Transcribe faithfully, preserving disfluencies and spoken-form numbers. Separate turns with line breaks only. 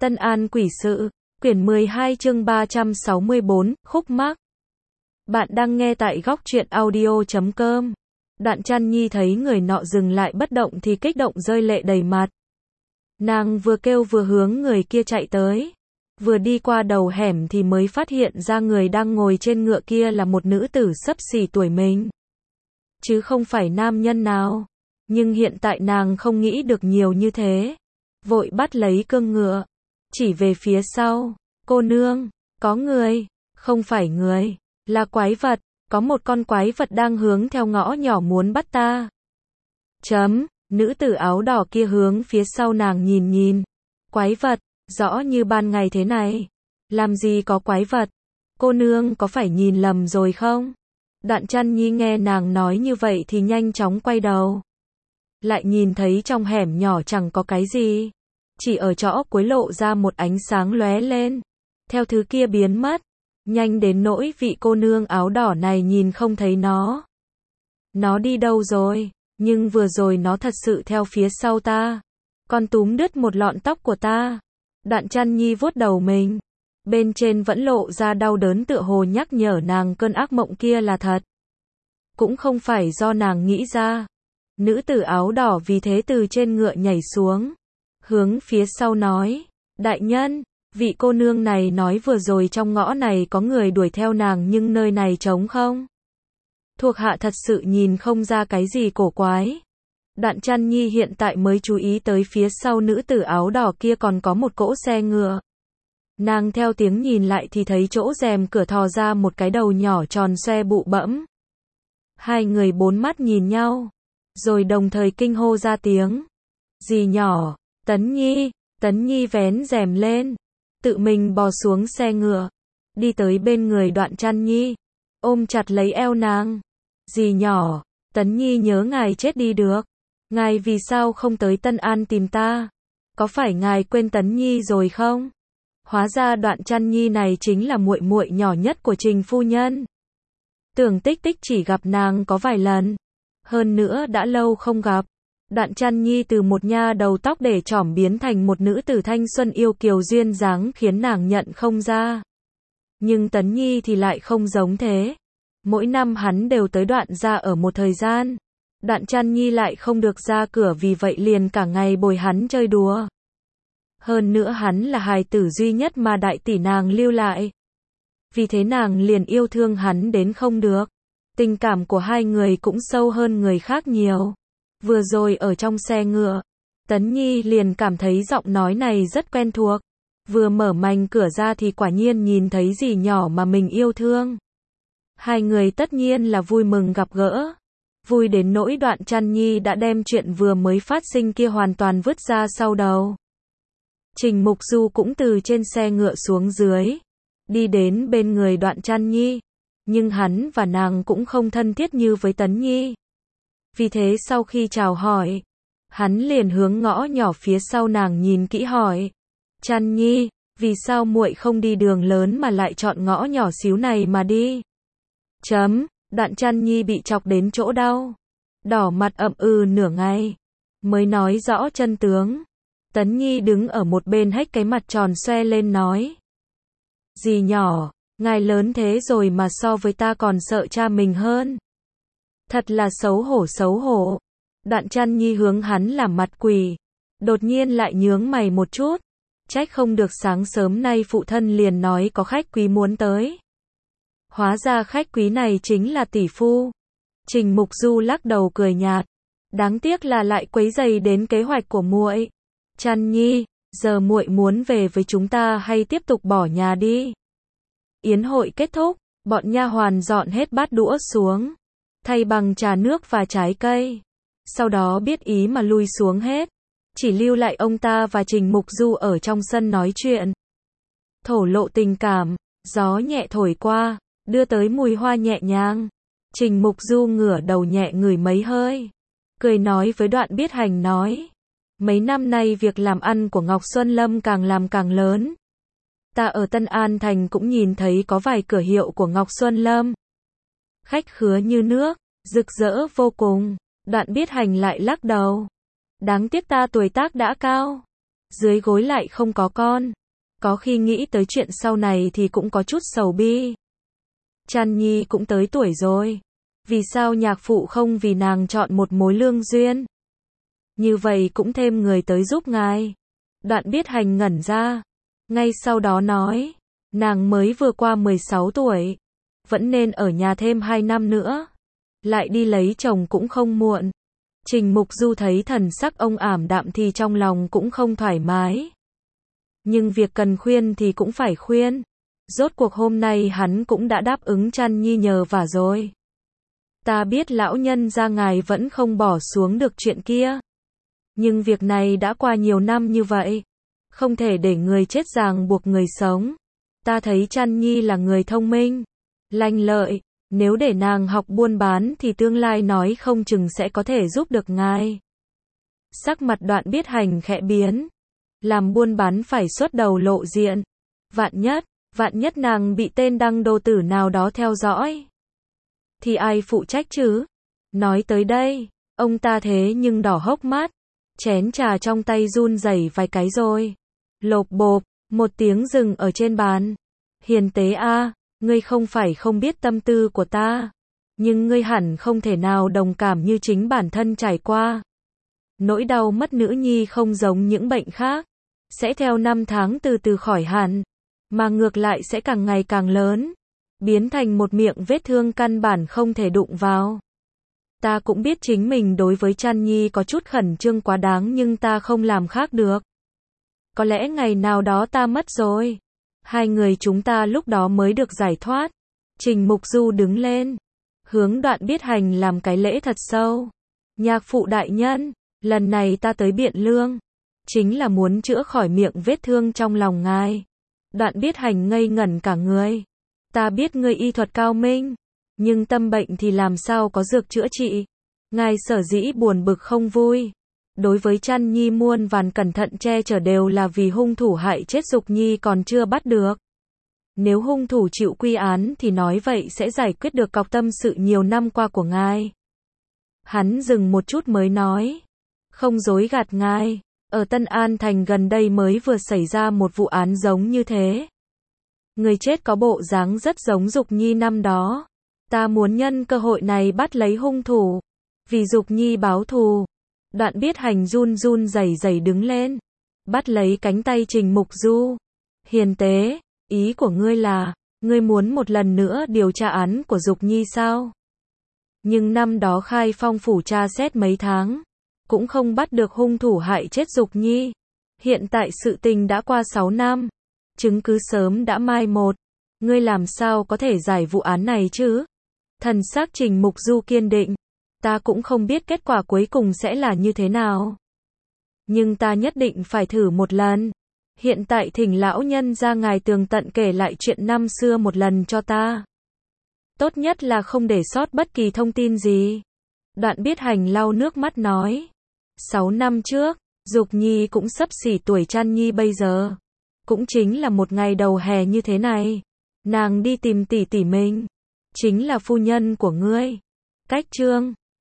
Tân An quỷ sự, quyển mười hai chương ba trăm sáu mươi bốn, khúc mắc. Bạn đang nghe tại góc truyện audio chấm com. Đạn Trăn Nhi thấy người nọ dừng lại bất động thì kích động rơi lệ đầy mặt. Nàng vừa kêu vừa hướng người kia chạy tới. Vừa đi qua đầu hẻm thì mới phát hiện ra người đang ngồi trên ngựa kia là một nữ tử xấp xỉ tuổi mình. Chứ không phải nam nhân nào. Nhưng hiện tại nàng không nghĩ được nhiều như thế. Vội bắt lấy cương ngựa. Chỉ về phía sau. Cô nương, có người. Không phải người. Là quái vật. Có một con quái vật đang hướng theo ngõ nhỏ muốn bắt ta. Chấm. Nữ tử áo đỏ kia hướng phía sau nàng nhìn nhìn. Quái vật. Rõ như ban ngày thế này. Làm gì có quái vật. Cô nương có phải nhìn lầm rồi không? Đạn Trăn Nhi nghe nàng nói như vậy thì nhanh chóng quay đầu. Lại nhìn thấy trong hẻm nhỏ chẳng có cái gì. Chỉ ở chỗ cuối lộ ra một ánh sáng lóe lên. Theo thứ kia biến mất. Nhanh đến nỗi vị cô nương áo đỏ này nhìn không thấy nó. Nó đi đâu rồi? Nhưng vừa rồi nó thật sự theo phía sau ta. Còn túm đứt một lọn tóc của ta. Đạn Trăn Nhi vuốt đầu mình. Bên trên vẫn lộ ra đau đớn tựa hồ nhắc nhở nàng cơn ác mộng kia là thật. Cũng không phải do nàng nghĩ ra. Nữ tử áo đỏ vì thế từ trên ngựa nhảy xuống. Hướng phía sau nói. Đại nhân, vị cô nương này nói vừa rồi trong ngõ này có người đuổi theo nàng nhưng nơi này trống không. Thuộc hạ thật sự nhìn không ra cái gì cổ quái. Đạn Trăn Nhi hiện tại mới chú ý tới phía sau nữ tử áo đỏ kia còn có một cỗ xe ngựa. Nàng theo tiếng nhìn lại thì thấy chỗ rèm cửa thò ra một cái đầu nhỏ tròn xoe bụ bẫm. Hai người bốn mắt nhìn nhau. Rồi đồng thời kinh hô ra tiếng. Gì nhỏ? Tấn Nhi. Tấn Nhi vén rèm lên. Tự mình bò xuống xe ngựa. Đi tới bên người Đoạn Trăn Nhi. Ôm chặt lấy eo nàng. Gì nhỏ? Tấn Nhi nhớ ngài chết đi được. Ngài vì sao không tới Tân An tìm ta? Có phải ngài quên Tấn Nhi rồi không? Hóa ra Đoạn Trăn Nhi này chính là muội muội nhỏ nhất của Trình phu nhân. Tưởng Tích Tích chỉ gặp nàng có vài lần. Hơn nữa đã lâu không gặp. Đạn Trăn Nhi từ một nha đầu tóc để trỏm biến thành một nữ tử thanh xuân yêu kiều duyên dáng khiến nàng nhận không ra. Nhưng Tấn Nhi thì lại không giống thế. Mỗi năm hắn đều tới Đoạn gia ở một thời gian. Đạn Trăn Nhi lại không được ra cửa vì vậy liền cả ngày bồi hắn chơi đùa. Hơn nữa hắn là hài tử duy nhất mà đại tỷ nàng lưu lại. Vì thế nàng liền yêu thương hắn đến không được. Tình cảm của hai người cũng sâu hơn người khác nhiều. Vừa rồi ở trong xe ngựa, Tấn Nhi liền cảm thấy giọng nói này rất quen thuộc. Vừa mở mành cửa ra thì quả nhiên nhìn thấy dì nhỏ mà mình yêu thương. Hai người tất nhiên là vui mừng gặp gỡ. Vui đến nỗi Đoạn Trăn Nhi đã đem chuyện vừa mới phát sinh kia hoàn toàn vứt ra sau đầu. Trình Mục Du cũng từ trên xe ngựa xuống dưới. Đi đến bên người Đoạn Trăn Nhi. Nhưng hắn và nàng cũng không thân thiết như với Tấn Nhi. Vì thế sau khi chào hỏi, hắn liền hướng ngõ nhỏ phía sau nàng nhìn kỹ hỏi. Trăn Nhi, vì sao muội không đi đường lớn mà lại chọn ngõ nhỏ xíu này mà đi? Chấm, Đạn Trăn Nhi bị chọc đến chỗ đau. Đỏ mặt ậm ừ nửa ngày. Mới nói rõ chân tướng. Tấn Nhi đứng ở một bên hếch cái mặt tròn xoe lên nói. Dì nhỏ, ngài lớn thế rồi mà so với ta còn sợ cha mình hơn. Thật là xấu hổ xấu hổ. Đạn Trăn Nhi hướng hắn làm mặt quỷ. Đột nhiên lại nhướng mày một chút. Trách không được sáng sớm nay phụ thân liền nói có khách quý muốn tới. Hóa ra khách quý này chính là tỷ phu. Trình Mục Du lắc đầu cười nhạt. Đáng tiếc là lại quấy rầy đến kế hoạch của muội. Trăn Nhi, giờ muội muốn về với chúng ta hay tiếp tục bỏ nhà đi? Yến hội kết thúc, bọn nha hoàn dọn hết bát đũa xuống. Thay bằng trà nước và trái cây. Sau đó biết ý mà lui xuống hết. Chỉ lưu lại ông ta và Trình Mục Du ở trong sân nói chuyện. Thổ lộ tình cảm, gió nhẹ thổi qua, đưa tới mùi hoa nhẹ nhàng. Trình Mục Du ngửa đầu nhẹ ngửi mấy hơi. Cười nói với Đoạn Biết Hành nói. Mấy năm nay việc làm ăn của Ngọc Xuân Lâm càng làm càng lớn. Ta ở Tân An Thành cũng nhìn thấy có vài cửa hiệu của Ngọc Xuân Lâm. Khách khứa như nước, rực rỡ vô cùng. Đoạn Biết Hành lại lắc đầu. Đáng tiếc ta tuổi tác đã cao. dưới gối lại không có con. Có khi nghĩ tới chuyện sau này thì cũng có chút sầu bi. Trăn Nhi cũng tới tuổi rồi. Vì sao nhạc phụ không vì nàng chọn một mối lương duyên? Như vậy cũng thêm người tới giúp ngài. Đoạn Biết Hành ngẩn ra. Ngay sau đó nói. Nàng mới vừa qua mười sáu tuổi. Vẫn nên ở nhà thêm hai năm nữa. Lại đi lấy chồng cũng không muộn. Trình Mục Du thấy thần sắc ông ảm đạm thì trong lòng cũng không thoải mái. Nhưng việc cần khuyên thì cũng phải khuyên. Rốt cuộc hôm nay hắn cũng đã đáp ứng Trăn Nhi nhờ vả rồi. Ta biết lão nhân gia ngài vẫn không bỏ xuống được chuyện kia. Nhưng việc này đã qua nhiều năm như vậy. Không thể để người chết ràng buộc người sống. Ta thấy Trăn Nhi là người thông minh, lanh lợi. Nếu để nàng học buôn bán thì tương lai nói không chừng sẽ có thể giúp được ngài. Sắc mặt Đoạn Biết Hành khẽ biến. Làm buôn bán phải xuất đầu lộ diện. Vạn nhất, vạn nhất nàng bị tên đăng đô tử nào đó theo dõi. Thì ai phụ trách chứ? Nói tới đây, ông ta thế nhưng đỏ hốc mắt. Chén trà trong tay run rẩy vài cái rồi. Lộp bộp, một tiếng dừng ở trên bàn. Hiền tế a, ngươi không phải không biết tâm tư của ta. Nhưng ngươi hẳn không thể nào đồng cảm như chính bản thân trải qua. Nỗi đau mất nữ nhi không giống những bệnh khác. Sẽ theo năm tháng từ từ khỏi hẳn. Mà ngược lại sẽ càng ngày càng lớn. Biến thành một miệng vết thương căn bản không thể đụng vào. Ta cũng biết chính mình đối với Trăn Nhi có chút khẩn trương quá đáng nhưng ta không làm khác được. Có lẽ ngày nào đó ta mất rồi. Hai người chúng ta lúc đó mới được giải thoát. Trình Mục Du đứng lên. Hướng Đoạn Biết Hành làm cái lễ thật sâu. Nhạc phụ đại nhân, lần này ta tới Biện Lương. Chính là muốn chữa khỏi miệng vết thương trong lòng ngài. Đoạn Biết Hành ngây ngẩn cả người. Ta biết ngươi y thuật cao minh. Nhưng tâm bệnh thì làm sao có dược chữa trị. Ngài sở dĩ buồn bực không vui. Đối với Trăn Nhi muôn vàn cẩn thận che chở đều là vì hung thủ hại chết Dục Nhi còn chưa bắt được. Nếu hung thủ chịu quy án thì nói vậy sẽ giải quyết được cọc tâm sự nhiều năm qua của ngài. Hắn dừng một chút mới nói. Không dối gạt ngài. Ở Tân An Thành gần đây mới vừa xảy ra một vụ án giống như thế. Người chết có bộ dáng rất giống Dục Nhi năm đó. Ta muốn nhân cơ hội này bắt lấy hung thủ. Vì Dục Nhi báo thù. Đoạn Biết Hành run run rẩy rẩy đứng lên. Bắt lấy cánh tay Trình Mục Du. Hiền tế, ý của ngươi là, ngươi muốn một lần nữa điều tra án của Dục Nhi sao? Nhưng năm đó Khai Phong phủ tra xét mấy tháng. Cũng không bắt được hung thủ hại chết Dục Nhi. Hiện tại sự tình đã qua sáu năm. Chứng cứ sớm đã mai một. Ngươi làm sao có thể giải vụ án này chứ? Thần sắc Trình Mục Du kiên định. Ta cũng không biết kết quả cuối cùng sẽ là như thế nào. Nhưng ta nhất định phải thử một lần. Hiện tại thỉnh lão nhân ra ngài tường tận kể lại chuyện năm xưa một lần cho ta. Tốt nhất là không để sót bất kỳ thông tin gì. Đoạn Biết Hành lau nước mắt nói. Sáu năm trước, Dục Nhi cũng xấp xỉ tuổi Trăn Nhi bây giờ. Cũng chính là một ngày đầu hè như thế này. Nàng đi tìm tỷ tỷ mình. Chính là phu nhân của ngươi. Cách Trương.